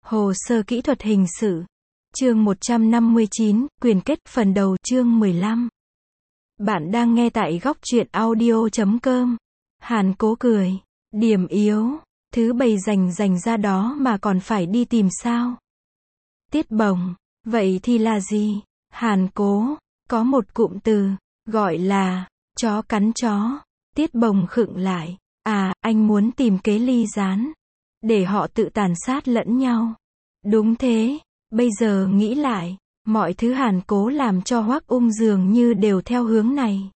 Hồ sơ kỹ thuật hình sự. Chương 159, quyền kết, phần đầu, chương 15. Bạn đang nghe tại góc truyện audio.com. Hàn Cố cười. Điểm yếu, thứ bày dành ra đó mà còn phải đi tìm sao? Tiết Bồng. Vậy thì là gì? Hàn Cố. Có một cụm từ, gọi là, chó cắn chó. Tiết Bồng khựng lại. À, anh muốn tìm kế ly gián. Để họ tự tàn sát lẫn nhau. Đúng thế. Bây giờ nghĩ lại, mọi thứ Hàn Cố làm cho Hoắc Ung dường như đều theo hướng này.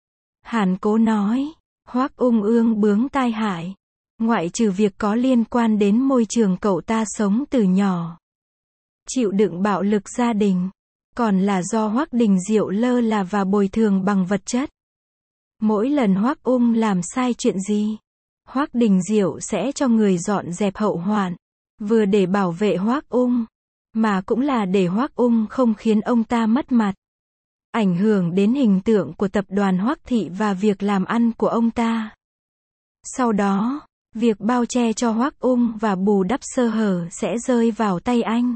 Hàn Cố nói, Hoắc Ung ương bướng tai hại. Ngoại trừ việc có liên quan đến môi trường cậu ta sống từ nhỏ. Chịu đựng bạo lực gia đình. Còn là do Hoắc Đình Diệu lơ là và bồi thường bằng vật chất. Mỗi lần Hoắc Ung làm sai chuyện gì, Hoắc Đình Diệu sẽ cho người dọn dẹp hậu hoạn. Vừa để bảo vệ Hoắc Ung, mà cũng là để Hoắc Ung không khiến ông ta mất mặt. Ảnh hưởng đến hình tượng của tập đoàn Hoắc Thị và việc làm ăn của ông ta. Sau đó, việc bao che cho Hoắc Ung và bù đắp sơ hở sẽ rơi vào tay anh.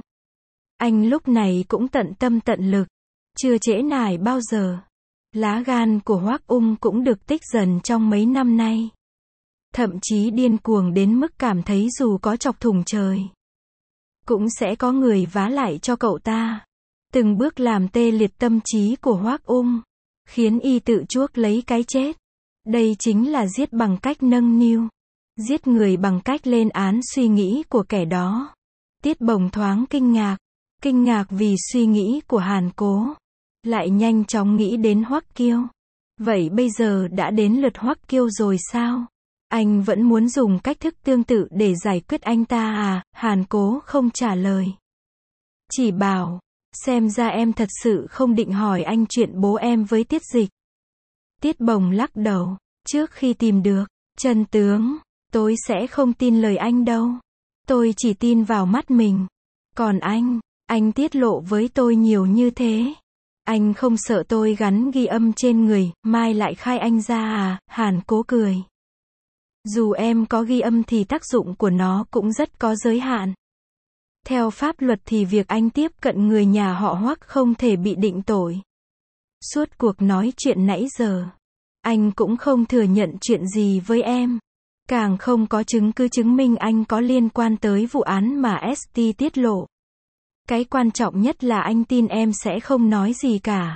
Anh lúc này cũng tận tâm tận lực, chưa trễ nải bao giờ. Lá gan của Hoắc Ung cũng được tích dần trong mấy năm nay. Thậm chí điên cuồng đến mức cảm thấy dù có chọc thủng trời, cũng sẽ có người vá lại cho cậu ta. Từng bước làm tê liệt tâm trí của Hoắc Ung, khiến y tự chuốc lấy cái chết. Đây chính là giết bằng cách nâng niu. Giết người bằng cách lên án suy nghĩ của kẻ đó. Tiết Bồng thoáng kinh ngạc vì suy nghĩ của Hàn Cố. Lại nhanh chóng nghĩ đến Hoắc Kiêu. Vậy bây giờ đã đến lượt Hoắc Kiêu rồi sao? Anh vẫn muốn dùng cách thức tương tự để giải quyết anh ta à? Hàn Cố không trả lời. Chỉ bảo, xem ra em thật sự không định hỏi anh chuyện bố em với Tiết Dịch. Tiết Bồng lắc đầu. Trước khi tìm được chân tướng, tôi sẽ không tin lời anh đâu. Tôi chỉ tin vào mắt mình. Còn anh tiết lộ với tôi nhiều như thế. Anh không sợ tôi gắn ghi âm trên người, mai lại khai anh ra à? Hàn Cố cười. Dù em có ghi âm thì tác dụng của nó cũng rất có giới hạn. Theo pháp luật thì việc anh tiếp cận người nhà họ Hoắc không thể bị định tội. Suốt cuộc nói chuyện nãy giờ, anh cũng không thừa nhận chuyện gì với em. Càng không có chứng cứ chứng minh anh có liên quan tới vụ án mà ST tiết lộ. Cái quan trọng nhất là anh tin em sẽ không nói gì cả.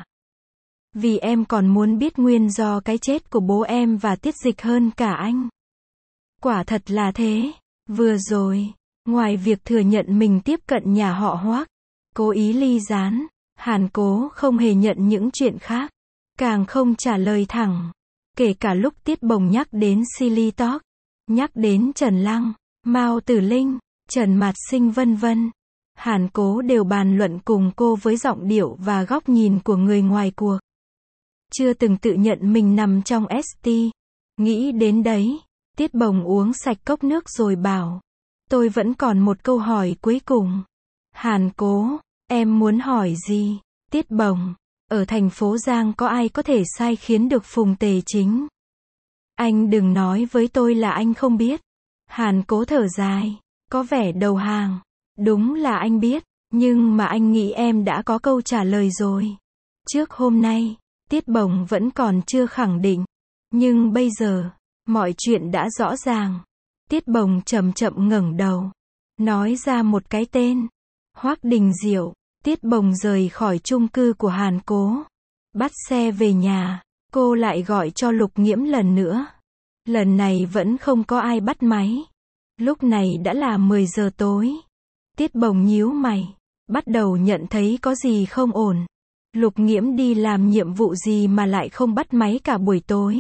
Vì em còn muốn biết nguyên do cái chết của bố em và Tiết Dịch hơn cả anh. Quả thật là thế. Vừa rồi, ngoài việc thừa nhận mình tiếp cận nhà họ Hoắc, cố ý ly gián, Hàn Cố không hề nhận những chuyện khác. Càng không trả lời thẳng. Kể cả lúc Tiết Bồng nhắc đến Silly Talk, nhắc đến Trần Lăng, Mao Tử Linh, Trần Mạt Sinh vân vân. Hàn Cố đều bàn luận cùng cô với giọng điệu và góc nhìn của người ngoài cuộc. Chưa từng tự nhận mình nằm trong ST. Nghĩ đến đấy, Tiết Bồng uống sạch cốc nước rồi bảo. Tôi vẫn còn một câu hỏi cuối cùng. Hàn Cố, em muốn hỏi gì? Tiết Bồng, ở thành phố Giang có ai có thể sai khiến được Phùng Tề Chính? Anh đừng nói với tôi là anh không biết. Hàn Cố thở dài, có vẻ đầu hàng. Đúng là anh biết, nhưng mà anh nghĩ em đã có câu trả lời rồi. Trước hôm nay, Tiết Bồng vẫn còn chưa khẳng định. Nhưng bây giờ, mọi chuyện đã rõ ràng. Tiết Bồng chậm chậm ngẩng đầu, nói ra một cái tên. Hoắc Đình Diệu. Tiết Bồng rời khỏi chung cư của Hàn Cố. Bắt xe về nhà, cô lại gọi cho Lục Nghiễm lần nữa. Lần này vẫn không có ai bắt máy. Lúc này đã là 10 giờ tối. Tiết Bồng nhíu mày, bắt đầu nhận thấy có gì không ổn. Lục Nghiễm đi làm nhiệm vụ gì mà lại không bắt máy cả buổi tối?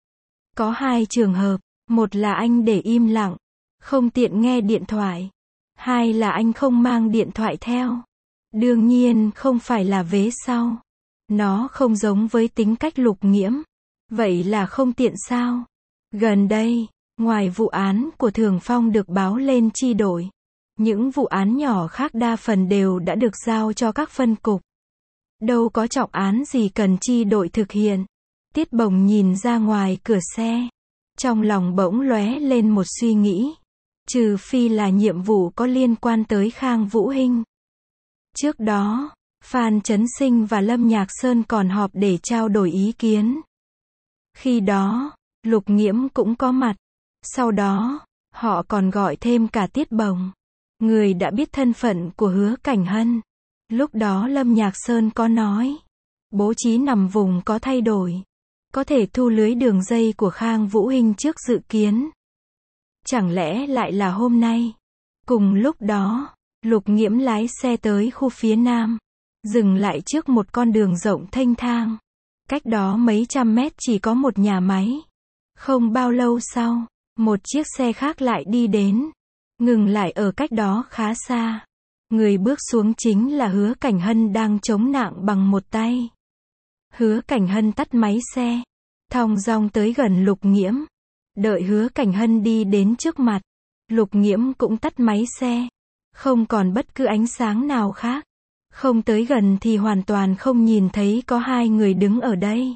Có hai trường hợp, một là anh để im lặng, không tiện nghe điện thoại. Hai là anh không mang điện thoại theo. Đương nhiên không phải là vế sau. Nó không giống với tính cách Lục Nghiễm. Vậy là không tiện sao? Gần đây, ngoài vụ án của Thường Phong được báo lên chi đội, những vụ án nhỏ khác đa phần đều đã được giao cho các phân cục. Đâu có trọng án gì cần chi đội thực hiện. Tiết Bồng nhìn ra ngoài cửa xe. Trong lòng bỗng lóe lên một suy nghĩ. Trừ phi là nhiệm vụ có liên quan tới Khang Vũ Hinh. Trước đó, Phan Chấn Sinh và Lâm Nhạc Sơn còn họp để trao đổi ý kiến. Khi đó, Lục Nghiễm cũng có mặt. Sau đó, họ còn gọi thêm cả Tiết Bồng, người đã biết thân phận của Hứa Cảnh Hân. Lúc đó Lâm Nhạc Sơn có nói, bố trí nằm vùng có thay đổi, có thể thu lưới đường dây của Khang Vũ Hinh trước dự kiến. Chẳng lẽ lại là hôm nay? Cùng lúc đó, Lục Nghiễm lái xe tới khu phía nam, dừng lại trước một con đường rộng thênh thang. Cách đó mấy trăm mét chỉ có một nhà máy. Không bao lâu sau, một chiếc xe khác lại đi đến, ngừng lại ở cách đó khá xa. Người bước xuống chính là Hứa Cảnh Hân đang chống nạng bằng một tay. Hứa Cảnh Hân tắt máy xe, thong dong tới gần Lục Nghiễm. Đợi Hứa Cảnh Hân đi đến trước mặt, Lục Nghiễm cũng tắt máy xe. Không còn bất cứ ánh sáng nào khác. Không tới gần thì hoàn toàn không nhìn thấy có hai người đứng ở đây.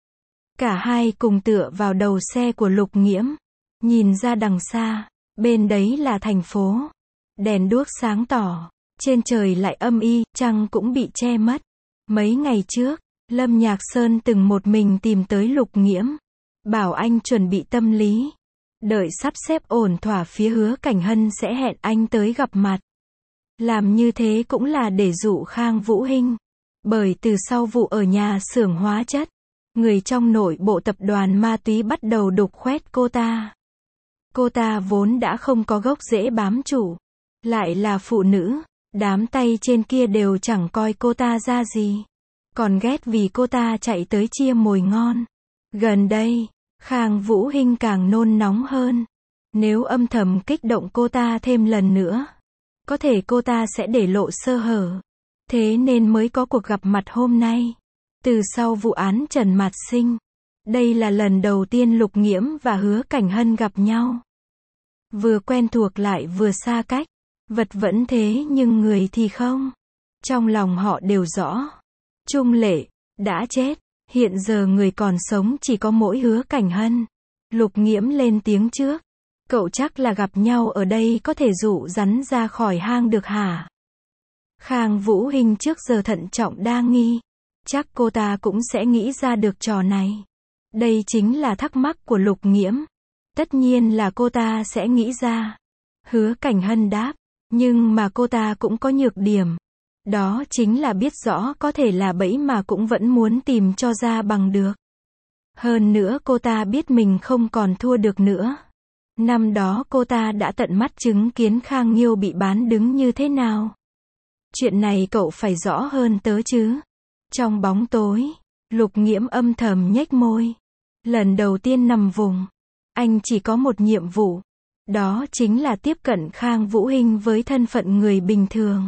Cả hai cùng tựa vào đầu xe của Lục Nghiễm. Nhìn ra đằng xa, bên đấy là thành phố. Đèn đuốc sáng tỏ, trên trời lại âm y, trăng cũng bị che mất. Mấy ngày trước, Lâm Nhạc Sơn từng một mình tìm tới Lục Nghiễm, bảo anh chuẩn bị tâm lý. Đợi sắp xếp ổn thỏa phía Hứa Cảnh Hân sẽ hẹn anh tới gặp mặt. Làm như thế cũng là để dụ Khang Vũ Hinh. Bởi từ sau vụ ở nhà xưởng hóa chất, người trong nội bộ tập đoàn ma túy bắt đầu đục khoét cô ta. Cô ta vốn đã không có gốc rễ bám trụ, lại là phụ nữ, đám tay trên kia đều chẳng coi cô ta ra gì, còn ghét vì cô ta chạy tới chia mồi ngon. Gần đây, Khang Vũ Hinh càng nôn nóng hơn. Nếu âm thầm kích động cô ta thêm lần nữa, có thể cô ta sẽ để lộ sơ hở. Thế nên mới có cuộc gặp mặt hôm nay. Từ sau vụ án Trần Mạt Sinh, đây là lần đầu tiên Lục Nghiễm và Hứa Cảnh Hân gặp nhau. Vừa quen thuộc lại vừa xa cách. Vật vẫn thế nhưng người thì không. Trong lòng họ đều rõ. Trung Lệ đã chết, hiện giờ người còn sống chỉ có mỗi Hứa Cảnh Hân. Lục Nghiễm lên tiếng trước. Cậu chắc là gặp nhau ở đây có thể dụ rắn ra khỏi hang được hả? Khang Vũ Hinh trước giờ thận trọng đa nghi. Chắc cô ta cũng sẽ nghĩ ra được trò này. Đây chính là thắc mắc của Lục Nghiễm. Tất nhiên là cô ta sẽ nghĩ ra. Hứa Cảnh Hân đáp. Nhưng mà cô ta cũng có nhược điểm. Đó chính là biết rõ có thể là bẫy mà cũng vẫn muốn tìm cho ra bằng được. Hơn nữa cô ta biết mình không còn thua được nữa. Năm đó cô ta đã tận mắt chứng kiến Khang Nghiêu bị bán đứng như thế nào. Chuyện này cậu phải rõ hơn tớ chứ. Trong bóng tối, Lục Nghiễm âm thầm nhếch môi. Lần đầu tiên nằm vùng, anh chỉ có một nhiệm vụ. Đó chính là tiếp cận Khang Vũ Hinh với thân phận người bình thường.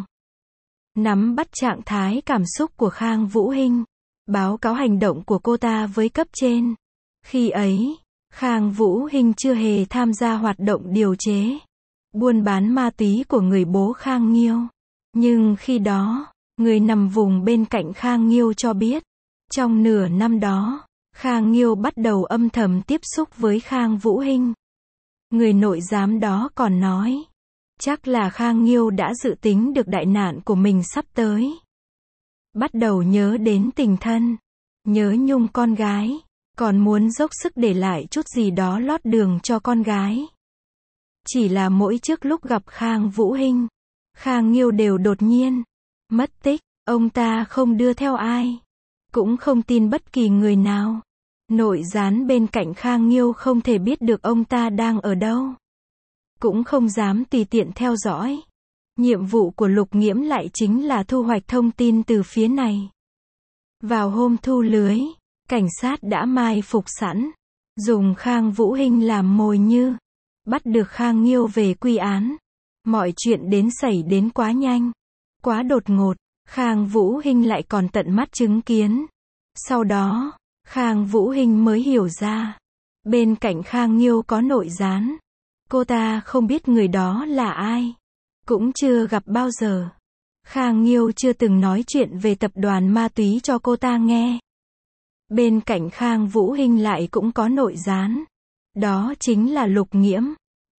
Nắm bắt trạng thái cảm xúc của Khang Vũ Hinh. Báo cáo hành động của cô ta với cấp trên. Khi ấy, Khang Vũ Hinh chưa hề tham gia hoạt động điều chế, buôn bán ma túy của người bố Khang Nghiêu. Nhưng khi đó, người nằm vùng bên cạnh Khang Nghiêu cho biết, trong nửa năm đó, Khang Nghiêu bắt đầu âm thầm tiếp xúc với Khang Vũ Hinh. Người nội giám đó còn nói, chắc là Khang Nghiêu đã dự tính được đại nạn của mình sắp tới. Bắt đầu nhớ đến tình thân, nhớ nhung con gái, còn muốn dốc sức để lại chút gì đó lót đường cho con gái. Chỉ là mỗi trước lúc gặp Khang Vũ Hinh, Khang Nghiêu đều đột nhiên mất tích, ông ta không đưa theo ai, cũng không tin bất kỳ người nào. Nội gián bên cạnh Khang Nghiêu không thể biết được ông ta đang ở đâu, cũng không dám tùy tiện theo dõi. Nhiệm vụ của Lục Nghiễm lại chính là thu hoạch thông tin từ phía này. Vào hôm thu lưới, cảnh sát đã mai phục sẵn, dùng Khang Vũ Hinh làm mồi nhử, bắt được Khang Nghiêu về quy án. Mọi chuyện xảy đến quá nhanh, quá đột ngột, Khang Vũ Hinh lại còn tận mắt chứng kiến. Sau đó, Khang Vũ Hinh mới hiểu ra, bên cạnh Khang Nghiêu có nội gián. Cô ta không biết người đó là ai, cũng chưa gặp bao giờ. Khang Nghiêu chưa từng nói chuyện về tập đoàn ma túy cho cô ta nghe. Bên cạnh Khang Vũ Hinh lại cũng có nội gián. Đó chính là Lục Nghiễm.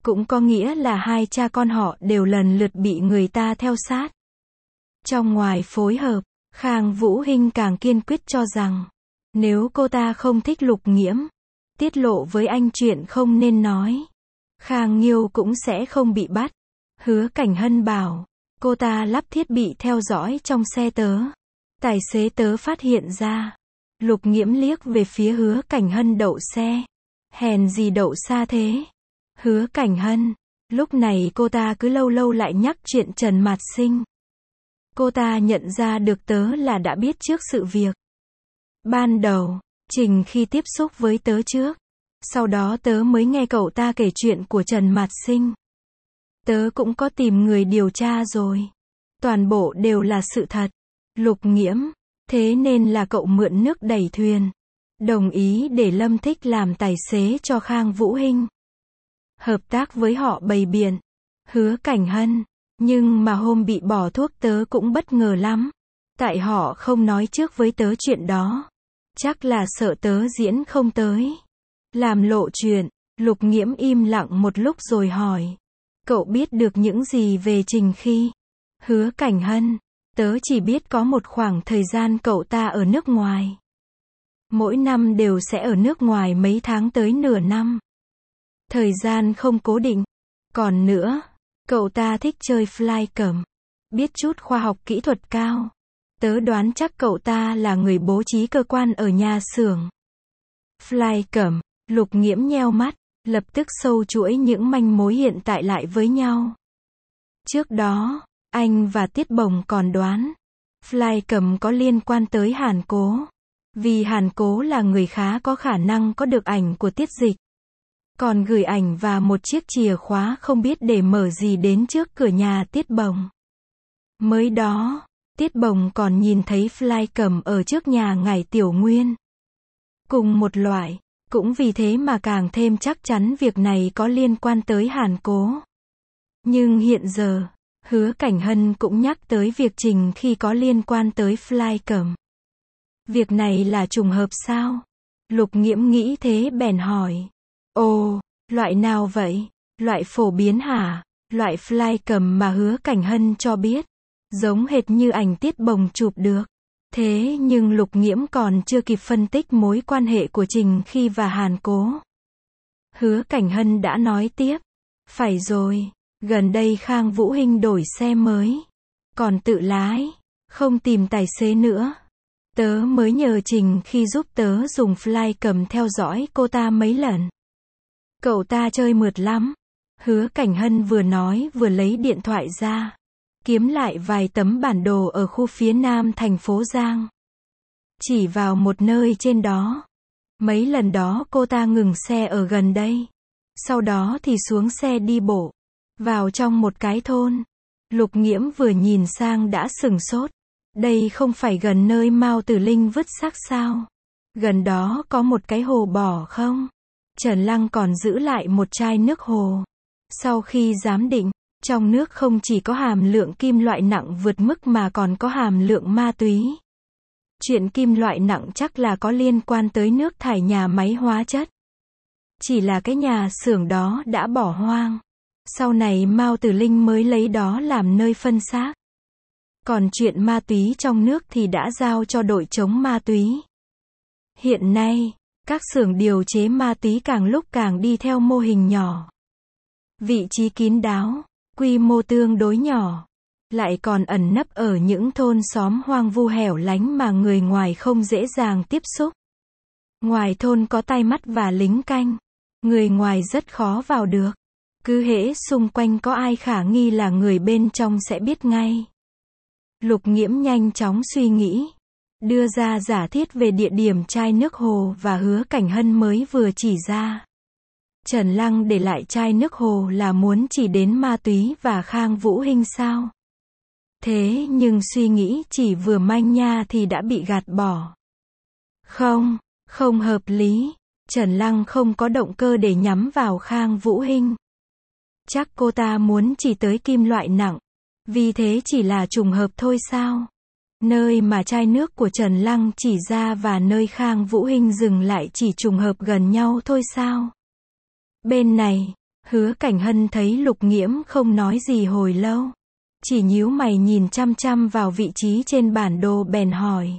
cũng có nghĩa là hai cha con họ đều lần lượt bị người ta theo sát. Trong ngoài phối hợp, Khang Vũ Hinh càng kiên quyết cho rằng, nếu cô ta không thích Lục Nghiễm, tiết lộ với anh chuyện không nên nói, Khang Nghiêu cũng sẽ không bị bắt. Hứa Cảnh Hân bảo, cô ta lắp thiết bị theo dõi trong xe tớ. Tài xế tớ phát hiện ra. Lục Nghiễm liếc về phía Hứa Cảnh Hân đậu xe. Hèn gì đậu xa thế? Hứa Cảnh Hân. Lúc này cô ta cứ lâu lâu lại nhắc chuyện Trần Mạt Sinh. Cô ta nhận ra được tớ là đã biết trước sự việc. Ban đầu, Trình khi tiếp xúc với tớ trước. Sau đó tớ mới nghe cậu ta kể chuyện của Trần Mạt Sinh. Tớ cũng có tìm người điều tra rồi. Toàn bộ đều là sự thật. Lục Nghiễm. Thế nên là cậu mượn nước đẩy thuyền. Đồng ý để Lâm Thích làm tài xế cho Khang Vũ Hinh. Hợp tác với họ bày biện. Hứa Cảnh Hân. Nhưng mà hôm bị bỏ thuốc tớ cũng bất ngờ lắm. Tại họ không nói trước với tớ chuyện đó. Chắc là sợ tớ diễn không tới. Làm lộ chuyện. Lục Nghiễm im lặng một lúc rồi hỏi. Cậu biết được những gì về Trình Khi? Hứa Cảnh Hân. Tớ chỉ biết có một khoảng thời gian cậu ta ở nước ngoài. Mỗi năm đều sẽ ở nước ngoài mấy tháng tới nửa năm. Thời gian không cố định. Còn nữa, cậu ta thích chơi fly cẩm. Biết chút khoa học kỹ thuật cao. Tớ đoán chắc cậu ta là người bố trí cơ quan ở nhà xưởng. Fly cẩm. Lục Nghiễm nheo mắt, lập tức sâu chuỗi những manh mối hiện tại lại với nhau. Trước đó, anh và Tiết Bồng còn đoán, Fly Cẩm có liên quan tới Hàn Cố. Vì Hàn Cố là người khá có khả năng có được ảnh của Tiết Dịch. Còn gửi ảnh và một chiếc chìa khóa không biết để mở gì đến trước cửa nhà Tiết Bồng. Mới đó, Tiết Bồng còn nhìn thấy Fly Cẩm ở trước nhà Ngải Tiểu Nguyên. Cùng một loại. Cũng vì thế mà càng thêm chắc chắn việc này có liên quan tới Hàn Cố. Nhưng hiện giờ, Hứa Cảnh Hân cũng nhắc tới việc Trình khi có liên quan tới Fly Cẩm. Việc này là trùng hợp sao? Lục Nghiễm nghĩ thế bèn hỏi. Ồ, loại nào vậy? Loại phổ biến hả? Loại Fly Cẩm mà Hứa Cảnh Hân cho biết. Giống hệt như ảnh Tiết Bồng chụp được. Thế nhưng Lục Nghiễm còn chưa kịp phân tích mối quan hệ của Trình Khi và Hàn Cố. Hứa Cảnh Hân đã nói tiếp. Phải rồi, gần đây Khang Vũ Hinh đổi xe mới. Còn tự lái, không tìm tài xế nữa. Tớ mới nhờ Trình Khi giúp tớ dùng fly cẩm theo dõi cô ta mấy lần. Cậu ta chơi mượt lắm. Hứa Cảnh Hân vừa nói vừa lấy điện thoại ra. Kiếm lại vài tấm bản đồ ở khu phía nam thành phố Giang. Chỉ vào một nơi trên đó. Mấy lần đó cô ta ngừng xe ở gần đây. Sau đó thì xuống xe đi bộ. Vào trong một cái thôn. Lục Nghiễm vừa nhìn sang đã sửng sốt. Đây không phải gần nơi Mao Tử Linh vứt xác sao? Gần đó có một cái hồ bỏ không? Trần Lăng còn giữ lại một chai nước hồ. Sau khi giám định, trong nước không chỉ có hàm lượng kim loại nặng vượt mức mà còn có hàm lượng ma túy. Chuyện kim loại nặng chắc là có liên quan tới nước thải nhà máy hóa chất. Chỉ là cái nhà xưởng đó đã bỏ hoang. Sau này Mao Tử Linh mới lấy đó làm nơi phân xác. Còn chuyện ma túy trong nước thì đã giao cho đội chống ma túy. Hiện nay, các xưởng điều chế ma túy càng lúc càng đi theo mô hình nhỏ. Vị trí kín đáo, quy mô tương đối nhỏ, lại còn ẩn nấp ở những thôn xóm hoang vu hẻo lánh mà người ngoài không dễ dàng tiếp xúc. Ngoài thôn có tai mắt và lính canh, người ngoài rất khó vào được. Cứ hễ xung quanh có ai khả nghi là người bên trong sẽ biết ngay. Lục Nghiễm nhanh chóng suy nghĩ, đưa ra giả thiết về địa điểm chai nước hồ và Hứa Cảnh Hân mới vừa chỉ ra. Trần Lăng để lại chai nước hồ là muốn chỉ đến ma túy và Khang Vũ Hinh sao? Thế nhưng suy nghĩ chỉ vừa manh nha thì đã bị gạt bỏ. Không hợp lý. Trần Lăng không có động cơ để nhắm vào Khang Vũ Hinh. Chắc cô ta muốn chỉ tới kim loại nặng. Vì thế chỉ là trùng hợp thôi sao? Nơi mà chai nước của Trần Lăng chỉ ra và nơi Khang Vũ Hinh dừng lại chỉ trùng hợp gần nhau thôi sao? Bên này, Hứa Cảnh Hân thấy Lục Nghiễm không nói gì hồi lâu. Chỉ nhíu mày nhìn chăm chăm vào vị trí trên bản đồ bèn hỏi.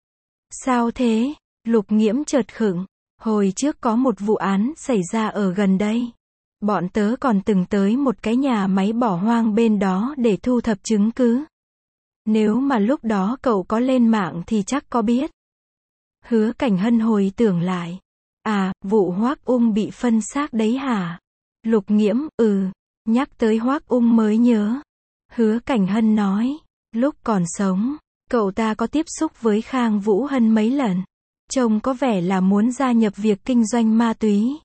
Sao thế? Lục Nghiễm chợt khựng. Hồi trước có một vụ án xảy ra ở gần đây. Bọn tớ còn từng tới một cái nhà máy bỏ hoang bên đó để thu thập chứng cứ. Nếu mà lúc đó cậu có lên mạng thì chắc có biết. Hứa Cảnh Hân hồi tưởng lại. À, vụ Hoác Ung bị phân xác đấy hả? Lục Nghiễm, nhắc tới Hoác Ung mới nhớ. Hứa Cảnh Hân nói, lúc còn sống, cậu ta có tiếp xúc với Khang Vũ Hân mấy lần. Trông có vẻ là muốn gia nhập việc kinh doanh ma túy.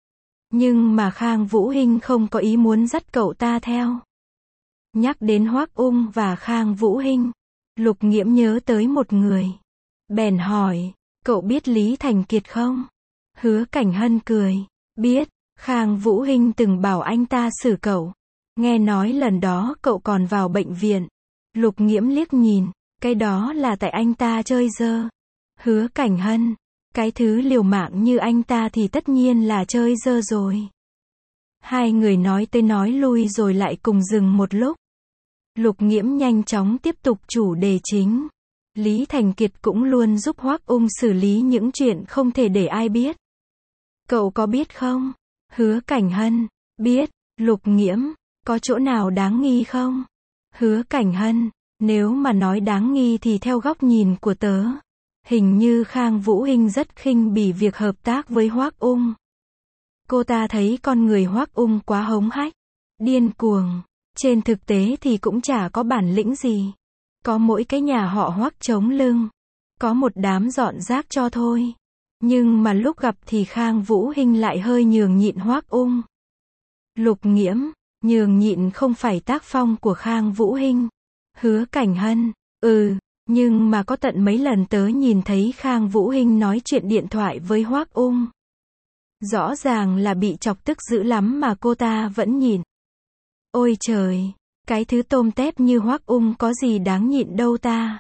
Nhưng mà Khang Vũ Hinh không có ý muốn dắt cậu ta theo. Nhắc đến Hoác Ung và Khang Vũ Hinh, Lục Nghiễm nhớ tới một người. Bèn hỏi, cậu biết Lý Thành Kiệt không? Hứa Cảnh Hân cười, biết, Khang Vũ Hinh từng bảo anh ta xử cậu. Nghe nói lần đó cậu còn vào bệnh viện. Lục Nghiễm liếc nhìn, cái đó là tại anh ta chơi dơ. Hứa Cảnh Hân, cái thứ liều mạng như anh ta thì tất nhiên là chơi dơ rồi. Hai người nói tới nói lui rồi lại cùng dừng một lúc. Lục Nghiễm nhanh chóng tiếp tục chủ đề chính. Lý Thành Kiệt cũng luôn giúp Hoác Ung xử lý những chuyện không thể để ai biết. Cậu có biết không? Hứa Cảnh Hân, biết. Lục Nghiễm, có chỗ nào đáng nghi không? Hứa Cảnh Hân, nếu mà nói đáng nghi thì theo góc nhìn của tớ, hình như Khang Vũ Hinh rất khinh bỉ việc hợp tác với Hoác Ung. Cô ta thấy con người Hoác Ung quá hống hách, điên cuồng, trên thực tế thì cũng chả có bản lĩnh gì. Có mỗi cái nhà họ Hoác chống lưng, có một đám dọn rác cho thôi. Nhưng mà lúc gặp thì Khang Vũ Hinh lại hơi nhường nhịn Hoác Ung. Lục Nghiễm, nhường nhịn không phải tác phong của Khang Vũ Hinh. Hứa Cảnh Hân, nhưng mà có tận mấy lần tớ nhìn thấy Khang Vũ Hinh nói chuyện điện thoại với Hoác Ung. Rõ ràng là bị chọc tức dữ lắm mà cô ta vẫn nhịn. Ôi trời, cái thứ tôm tép như Hoác Ung có gì đáng nhịn đâu ta.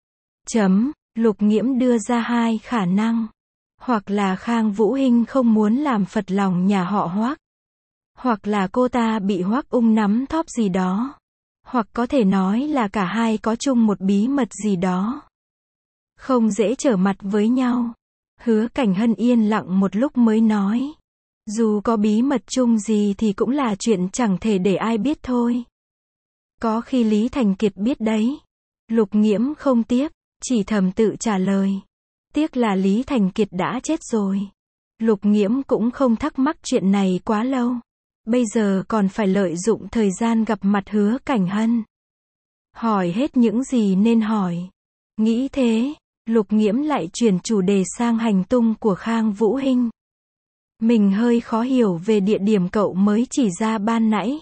Lục Nghiễm đưa ra hai khả năng. Hoặc là Khang Vũ Hinh không muốn làm phật lòng nhà họ Hoác. Hoặc là cô ta bị Hoác Ung nắm thóp gì đó. Hoặc có thể nói là cả hai có chung một bí mật gì đó. Không dễ trở mặt với nhau. Hứa Cảnh Hân yên lặng một lúc mới nói. Dù có bí mật chung gì thì cũng là chuyện chẳng thể để ai biết thôi. Có khi Lý Thành Kiệt biết đấy. Lục Nghiễm không tiếp, chỉ thầm tự trả lời. Tiếc là Lý Thành Kiệt đã chết rồi. Lục Nghiễm cũng không thắc mắc chuyện này quá lâu. Bây giờ còn phải lợi dụng thời gian gặp mặt Hứa Cảnh Hân. Hỏi hết những gì nên hỏi. Nghĩ thế, Lục Nghiễm lại chuyển chủ đề sang hành tung của Khang Vũ Hinh. Mình hơi khó hiểu về địa điểm cậu mới chỉ ra ban nãy.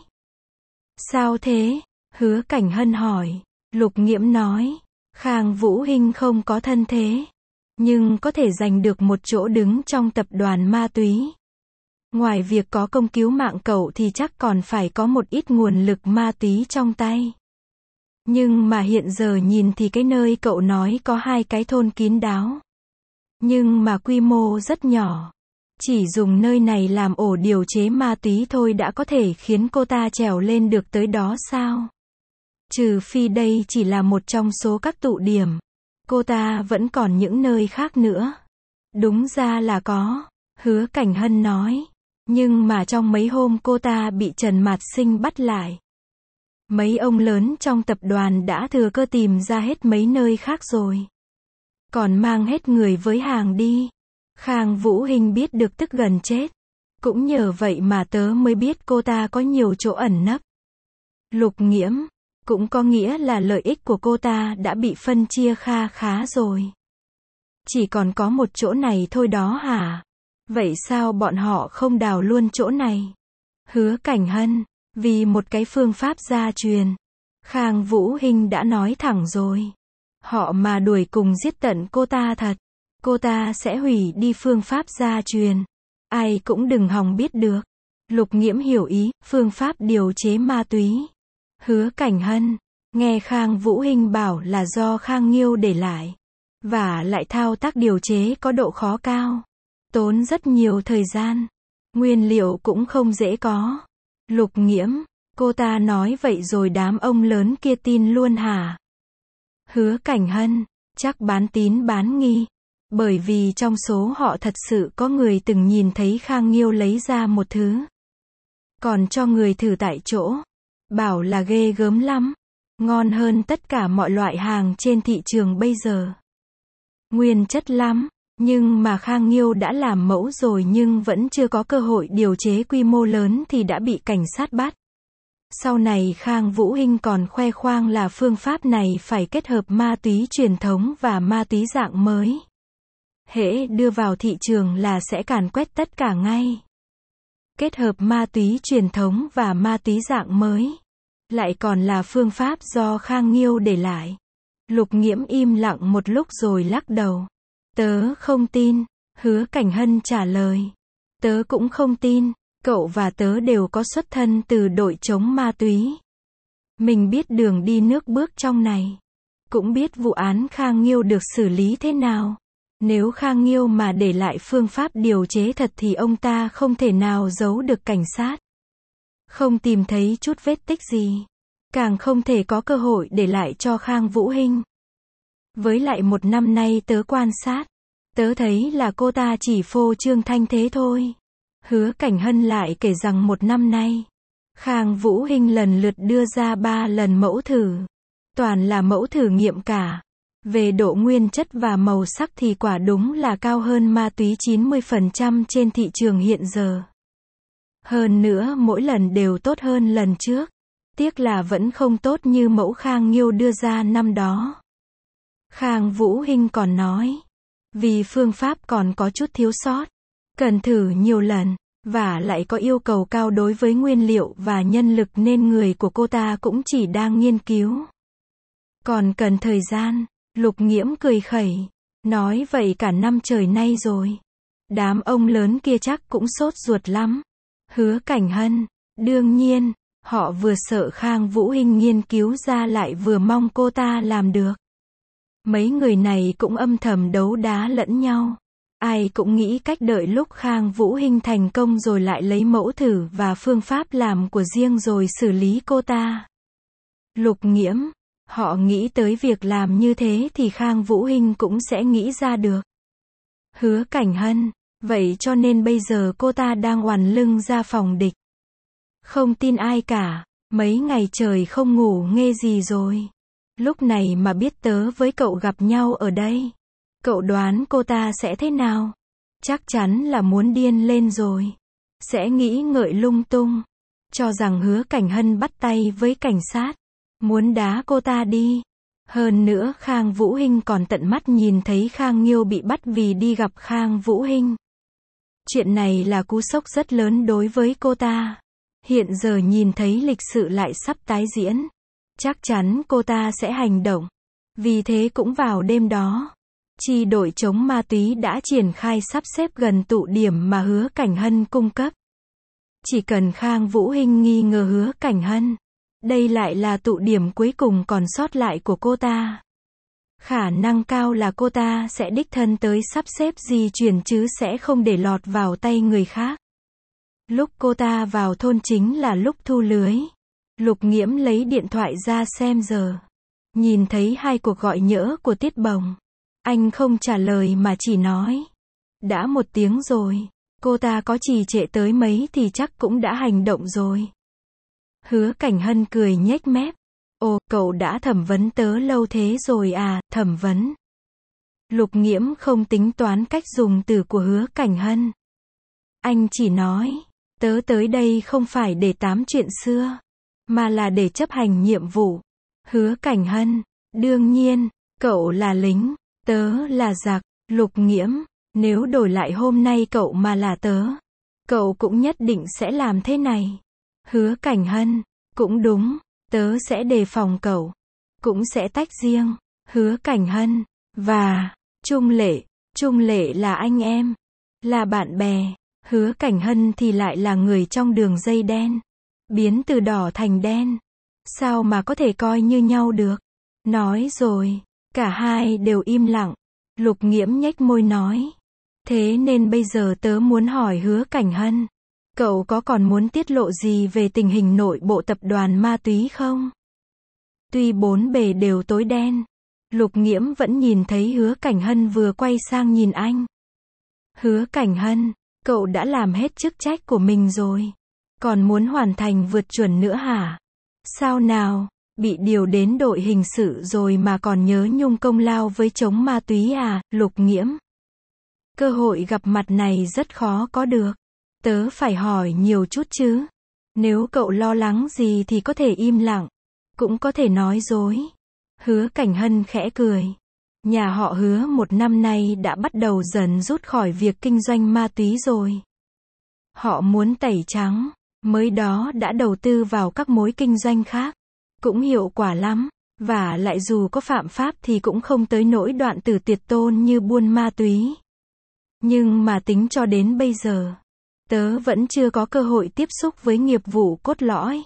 Sao thế? Hứa Cảnh Hân hỏi. Lục Nghiễm nói. Khang Vũ Hinh không có thân thế. Nhưng có thể giành được một chỗ đứng trong tập đoàn ma túy. Ngoài việc có công cứu mạng cậu thì chắc còn phải có một ít nguồn lực ma túy trong tay. Nhưng mà hiện giờ nhìn thì cái nơi cậu nói có hai cái thôn kín đáo. Nhưng mà quy mô rất nhỏ. Chỉ dùng nơi này làm ổ điều chế ma túy thôi đã có thể khiến cô ta trèo lên được tới đó sao? Trừ phi đây chỉ là một trong số các tụ điểm. Cô ta vẫn còn những nơi khác nữa. Đúng ra là có. Hứa Cảnh Hân nói. Nhưng mà trong mấy hôm cô ta bị Trần Mạt Sinh bắt lại. Mấy ông lớn trong tập đoàn đã thừa cơ tìm ra hết mấy nơi khác rồi. Còn mang hết người với hàng đi. Khang Vũ Hinh biết được tức gần chết. Cũng nhờ vậy mà tớ mới biết cô ta có nhiều chỗ ẩn nấp. Lục Nghiễm, cũng có nghĩa là lợi ích của cô ta đã bị phân chia kha khá rồi. Chỉ còn có một chỗ này thôi đó hả? Vậy sao bọn họ không đào luôn chỗ này? Hứa Cảnh Hân, vì một cái phương pháp gia truyền. Khang Vũ Hinh đã nói thẳng rồi. Họ mà đuổi cùng giết tận cô ta thật. Cô ta sẽ hủy đi phương pháp gia truyền. Ai cũng đừng hòng biết được. Lục Nghiễm hiểu ý, phương pháp điều chế ma túy. Hứa Cảnh Hân, nghe Khang Vũ Hinh bảo là do Khang Nghiêu để lại. Và lại thao tác điều chế có độ khó cao. Tốn rất nhiều thời gian. Nguyên liệu cũng không dễ có. Lục Nghiễm, cô ta nói vậy rồi đám ông lớn kia tin luôn hả? Hứa Cảnh Hân, chắc bán tín bán nghi. Bởi vì trong số họ thật sự có người từng nhìn thấy Khang Nghiêu lấy ra một thứ. Còn cho người thử tại chỗ. Bảo là ghê gớm lắm. Ngon hơn tất cả mọi loại hàng trên thị trường bây giờ. Nguyên chất lắm. Nhưng mà Khang Nghiêu đã làm mẫu rồi nhưng vẫn chưa có cơ hội điều chế quy mô lớn thì đã bị cảnh sát bắt. Sau này Khang Vũ Hinh còn khoe khoang là phương pháp này phải kết hợp ma túy truyền thống và ma túy dạng mới. Hễ đưa vào thị trường là sẽ càn quét tất cả ngay. Kết hợp ma túy truyền thống và ma túy dạng mới. Lại còn là phương pháp do Khang Nghiêu để lại. Lục Nghiễm im lặng một lúc rồi lắc đầu. Tớ không tin. Hứa Cảnh Hân trả lời. Tớ cũng không tin. Cậu và tớ đều có xuất thân từ đội chống ma túy. Mình biết đường đi nước bước trong này. Cũng biết vụ án Khang Nghiêu được xử lý thế nào. Nếu Khang Nghiêu mà để lại phương pháp điều chế thật thì ông ta không thể nào giấu được cảnh sát. Không tìm thấy chút vết tích gì. Càng không thể có cơ hội để lại cho Khang Vũ Hinh. Với lại một năm nay tớ quan sát. Tớ thấy là cô ta chỉ phô trương thanh thế thôi. Hứa Cảnh Hân lại kể rằng một năm nay, Khang Vũ Hinh lần lượt đưa ra 3 lần mẫu thử. Toàn là mẫu thử nghiệm cả. Về độ nguyên chất và màu sắc thì quả đúng là cao hơn ma túy 90% trên thị trường hiện giờ. Hơn nữa mỗi lần đều tốt hơn lần trước. Tiếc là vẫn không tốt như mẫu Khang Nghiêu đưa ra năm đó. Khang Vũ Hinh còn nói, vì phương pháp còn có chút thiếu sót, cần thử nhiều lần, và lại có yêu cầu cao đối với nguyên liệu và nhân lực nên người của cô ta cũng chỉ đang nghiên cứu. Còn cần thời gian. Lục Nghiễm cười khẩy, nói vậy cả năm trời nay rồi. Đám ông lớn kia chắc cũng sốt ruột lắm. Hứa Cảnh Hân, đương nhiên, họ vừa sợ Khang Vũ Hinh nghiên cứu ra lại vừa mong cô ta làm được. Mấy người này cũng âm thầm đấu đá lẫn nhau. Ai cũng nghĩ cách đợi lúc Khang Vũ Hinh thành công rồi lại lấy mẫu thử và phương pháp làm của riêng rồi xử lý cô ta. Lục Nghiễm, họ nghĩ tới việc làm như thế thì Khang Vũ Hinh cũng sẽ nghĩ ra được. Hứa Cảnh Hân, vậy cho nên bây giờ cô ta đang oằn lưng ra phòng địch. Không tin ai cả, mấy ngày trời không ngủ nghe gì rồi. Lúc này mà biết tớ với cậu gặp nhau ở đây. Cậu đoán cô ta sẽ thế nào? Chắc chắn là muốn điên lên rồi. Sẽ nghĩ ngợi lung tung. Cho rằng Hứa Cảnh Hân bắt tay với cảnh sát. Muốn đá cô ta đi. Hơn nữa Khang Vũ Hinh còn tận mắt nhìn thấy Khang Nghiêu bị bắt vì đi gặp Khang Vũ Hinh. Chuyện này là cú sốc rất lớn đối với cô ta. Hiện giờ nhìn thấy lịch sự lại sắp tái diễn. Chắc chắn cô ta sẽ hành động. Vì thế cũng vào đêm đó, chi đội chống ma túy đã triển khai sắp xếp gần tụ điểm mà Hứa Cảnh Hân cung cấp. Chỉ cần Khang Vũ Hinh nghi ngờ Hứa Cảnh Hân, đây lại là tụ điểm cuối cùng còn sót lại của cô ta. Khả năng cao là cô ta sẽ đích thân tới sắp xếp di chuyển chứ sẽ không để lọt vào tay người khác. Lúc cô ta vào thôn chính là lúc thu lưới. Lục Nghiễm lấy điện thoại ra xem giờ. Nhìn thấy 2 cuộc gọi nhỡ của Tiết Bồng. Anh không trả lời mà chỉ nói. Đã 1 tiếng rồi. Cô ta có trì trệ tới mấy thì chắc cũng đã hành động rồi. Hứa Cảnh Hân cười nhếch mép. Ồ, cậu đã thẩm vấn tớ lâu thế rồi à, thẩm vấn. Lục Nghiễm không tính toán cách dùng từ của Hứa Cảnh Hân. Anh chỉ nói, tớ tới đây không phải để tám chuyện xưa, mà là để chấp hành nhiệm vụ. Hứa Cảnh Hân, đương nhiên, cậu là lính, tớ là giặc. Lục Nghiễm, nếu đổi lại hôm nay cậu mà là tớ, cậu cũng nhất định sẽ làm thế này. Hứa Cảnh Hân, cũng đúng, tớ sẽ đề phòng cậu, cũng sẽ tách riêng. Hứa Cảnh Hân, và Trung Lệ là anh em, là bạn bè. Hứa Cảnh Hân thì lại là người trong đường dây đen, biến từ đỏ thành đen. Sao mà có thể coi như nhau được? Nói rồi, cả hai đều im lặng. Lục Nghiễm nhếch môi nói, thế nên bây giờ tớ muốn hỏi Hứa Cảnh Hân, Cậu có còn muốn tiết lộ gì về tình hình nội bộ tập đoàn ma túy không? Tuy bốn bề đều tối đen, Lục Nghiễm vẫn nhìn thấy Hứa Cảnh Hân vừa quay sang nhìn anh. Hứa Cảnh Hân, cậu đã làm hết chức trách của mình rồi. Còn muốn hoàn thành vượt chuẩn nữa hả? Sao nào, bị điều đến đội hình sự rồi mà còn nhớ nhung công lao với chống ma túy à, Lục Nghiễm? Cơ hội gặp mặt này rất khó có được. Tớ phải hỏi nhiều chút chứ. Nếu cậu lo lắng gì thì có thể im lặng, cũng có thể nói dối. Hứa Cảnh Hân khẽ cười. Nhà họ Hứa một năm nay đã bắt đầu dần rút khỏi việc kinh doanh ma túy rồi. Họ muốn tẩy trắng, mới đó đã đầu tư vào các mối kinh doanh khác. Cũng hiệu quả lắm, và lại dù có phạm pháp thì cũng không tới nỗi đoạn tử tuyệt tôn như buôn ma túy. Nhưng mà tính cho đến bây giờ, tớ vẫn chưa có cơ hội tiếp xúc với nghiệp vụ cốt lõi.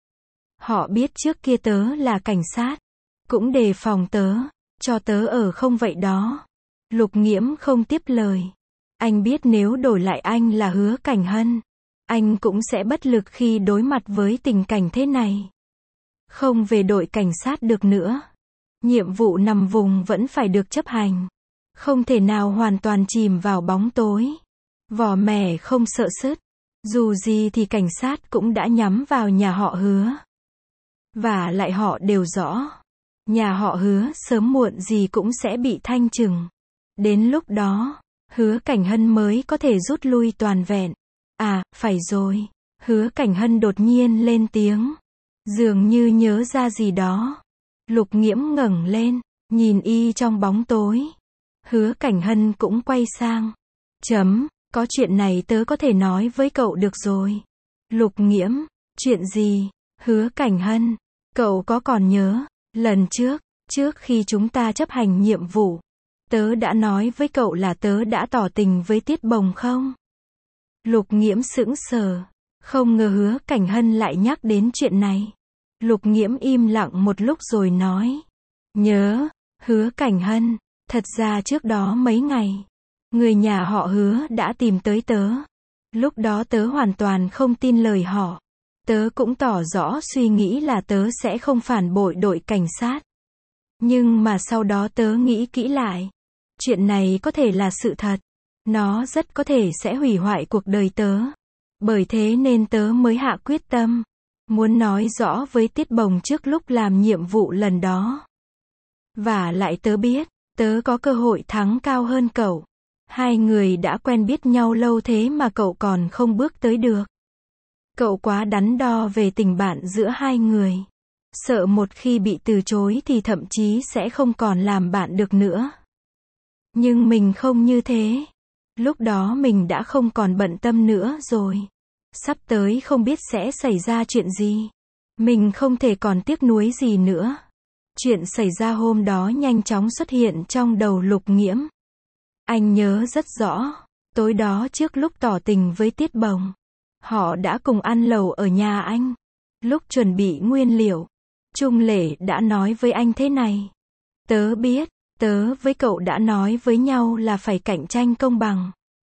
Họ biết trước kia tớ là cảnh sát, cũng đề phòng tớ, cho tớ ở không vậy đó. Lục Nghiễm không tiếp lời. Anh biết nếu đổi lại anh là Hứa Cảnh Hân, anh cũng sẽ bất lực khi đối mặt với tình cảnh thế này. Không về đội cảnh sát được nữa. Nhiệm vụ nằm vùng vẫn phải được chấp hành. Không thể nào hoàn toàn chìm vào bóng tối. Vỏ mẻ không sợ sứt. Dù gì thì cảnh sát cũng đã nhắm vào nhà họ Hứa. Và lại họ đều rõ. Nhà họ Hứa sớm muộn gì cũng sẽ bị thanh trừng. Đến lúc đó, Hứa Cảnh Hân mới có thể rút lui toàn vẹn. À, phải rồi. Hứa Cảnh Hân đột nhiên lên tiếng. Dường như nhớ ra gì đó. Lục Nghiễm ngẩng lên, nhìn y trong bóng tối. Hứa Cảnh Hân cũng quay sang. Có chuyện này tớ có thể nói với cậu được rồi. Lục Nghiễm, chuyện gì? Hứa Cảnh Hân, cậu có còn nhớ, lần trước khi chúng ta chấp hành nhiệm vụ, tớ đã nói với cậu là tớ đã tỏ tình với Tiết Bồng không? Lục Nghiễm sững sờ, không ngờ Hứa Cảnh Hân lại nhắc đến chuyện này. Lục Nghiễm im lặng một lúc rồi nói. Nhớ, Hứa Cảnh Hân, thật ra trước đó mấy ngày, người nhà họ Hứa đã tìm tới tớ. Lúc đó tớ hoàn toàn không tin lời họ. Tớ cũng tỏ rõ suy nghĩ là tớ sẽ không phản bội đội cảnh sát. Nhưng mà sau đó tớ nghĩ kỹ lại. Chuyện này có thể là sự thật. Nó rất có thể sẽ hủy hoại cuộc đời tớ. Bởi thế nên tớ mới hạ quyết tâm. Muốn nói rõ với Tiết Bồng trước lúc làm nhiệm vụ lần đó. Và lại tớ biết, tớ có cơ hội thắng cao hơn cậu. Hai người đã quen biết nhau lâu thế mà cậu còn không bước tới được. Cậu quá đắn đo về tình bạn giữa hai người. Sợ một khi bị từ chối thì thậm chí sẽ không còn làm bạn được nữa. Nhưng mình không như thế. Lúc đó mình đã không còn bận tâm nữa rồi. Sắp tới không biết sẽ xảy ra chuyện gì. Mình không thể còn tiếc nuối gì nữa. Chuyện xảy ra hôm đó nhanh chóng xuất hiện trong đầu Lục Nghiễm. Anh nhớ rất rõ. Tối đó trước lúc tỏ tình với Tiết Bồng, họ đã cùng ăn lẩu ở nhà anh. Lúc chuẩn bị nguyên liệu, Trung Lệ đã nói với anh thế này. Tớ biết, tớ với cậu đã nói với nhau là phải cạnh tranh công bằng.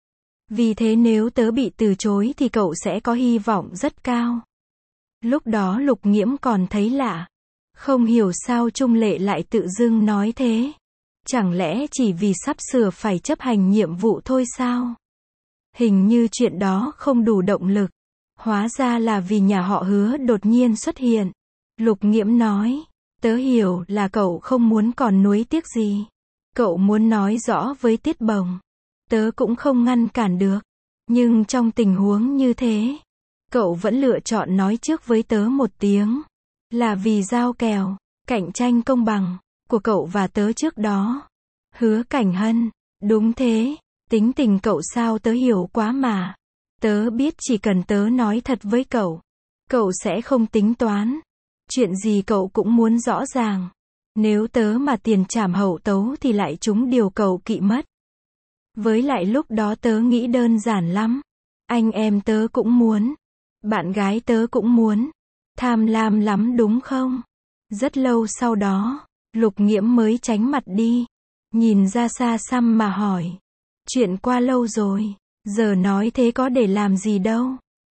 Vì thế nếu tớ bị từ chối thì cậu sẽ có hy vọng rất cao. Lúc đó Lục Nghiễm còn thấy lạ. Không hiểu sao Trung Lệ lại tự dưng nói thế. Chẳng lẽ chỉ vì sắp sửa phải chấp hành nhiệm vụ thôi sao? Hình như chuyện đó không đủ động lực. Hóa ra là vì nhà họ Hứa đột nhiên xuất hiện. Lục Nghiễm nói. Tớ hiểu là cậu không muốn còn nuối tiếc gì. Cậu muốn nói rõ với Tiết Bồng. Tớ cũng không ngăn cản được. Nhưng trong tình huống như thế, cậu vẫn lựa chọn nói trước với tớ một tiếng. Là vì giao kèo, cạnh tranh công bằng, của cậu và tớ trước đó. Hứa Cảnh Hân, đúng thế, tính tình cậu sao tớ hiểu quá mà. Tớ biết chỉ cần tớ nói thật với cậu, cậu sẽ không tính toán. Chuyện gì cậu cũng muốn rõ ràng. Nếu tớ mà tiền trảm hậu tấu thì lại trúng điều cậu kỵ mất. Với lại lúc đó tớ nghĩ đơn giản lắm. Anh em tớ cũng muốn. Bạn gái tớ cũng muốn. Tham lam lắm đúng không? Rất lâu sau đó, Lục Nghiễm mới tránh mặt đi. Nhìn ra xa xăm mà hỏi. Chuyện qua lâu rồi. Giờ nói thế có để làm gì đâu.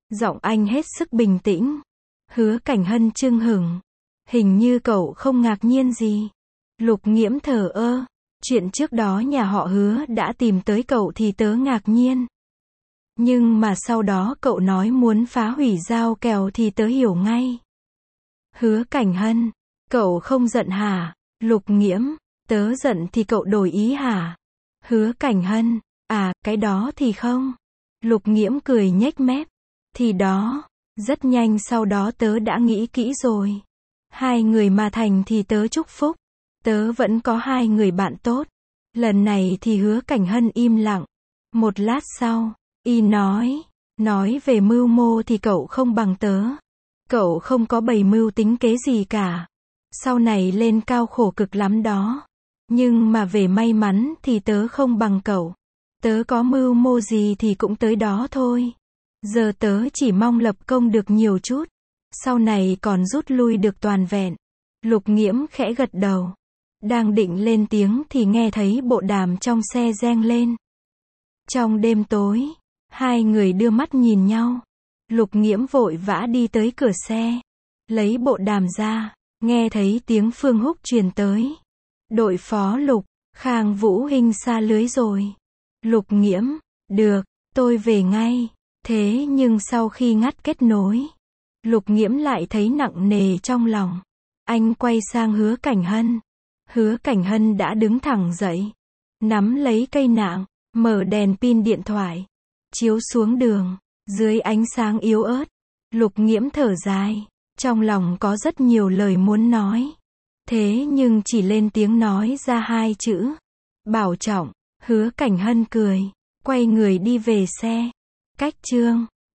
Giọng anh hết sức bình tĩnh. Hứa Cảnh Hân chưng hửng. Hình như cậu không ngạc nhiên gì. Lục Nghiễm thờ ơ. Chuyện trước đó nhà họ Hứa đã tìm tới cậu thì tớ ngạc nhiên. Nhưng mà sau đó cậu nói muốn phá hủy giao kèo thì tớ hiểu ngay. Hứa Cảnh Hân. Cậu không giận hả? Lục Nghiễm. Tớ giận thì cậu đổi ý hả? Hứa Cảnh Hân. À, cái đó thì không. Lục Nghiễm cười nhếch mép. Thì đó. Rất nhanh sau đó tớ đã nghĩ kỹ rồi. Hai người mà thành thì tớ chúc phúc. Tớ vẫn có hai người bạn tốt. Lần này thì Hứa Cảnh Hân im lặng. Một lát sau, y nói về mưu mô thì cậu không bằng tớ. Cậu không có bày mưu tính kế gì cả. Sau này lên cao khổ cực lắm đó. Nhưng mà về may mắn thì tớ không bằng cậu. Tớ có mưu mô gì thì cũng tới đó thôi. Giờ tớ chỉ mong lập công được nhiều chút. Sau này còn rút lui được toàn vẹn. Lục Nghiễm khẽ gật đầu. Đang định lên tiếng thì nghe thấy bộ đàm trong xe reng lên. Trong đêm tối, hai người đưa mắt nhìn nhau. Lục Nghiễm vội vã đi tới cửa xe. Lấy bộ đàm ra, nghe thấy tiếng Phương Húc truyền tới. Đội phó Lục, Khang Vũ Hinh xa lưới rồi. Lục Nghiễm, được, tôi về ngay. Thế nhưng sau khi ngắt kết nối, Lục Nghiễm lại thấy nặng nề trong lòng. Anh quay sang Hứa Cảnh Hân. Hứa Cảnh Hân đã đứng thẳng dậy, nắm lấy cây nạng, mở đèn pin điện thoại, chiếu xuống đường, dưới ánh sáng yếu ớt. Lục Nghiễm thở dài, trong lòng có rất nhiều lời muốn nói. Thế nhưng chỉ lên tiếng nói ra hai chữ. Bảo trọng. Hứa Cảnh Hân cười, quay người đi về xe. Cách chương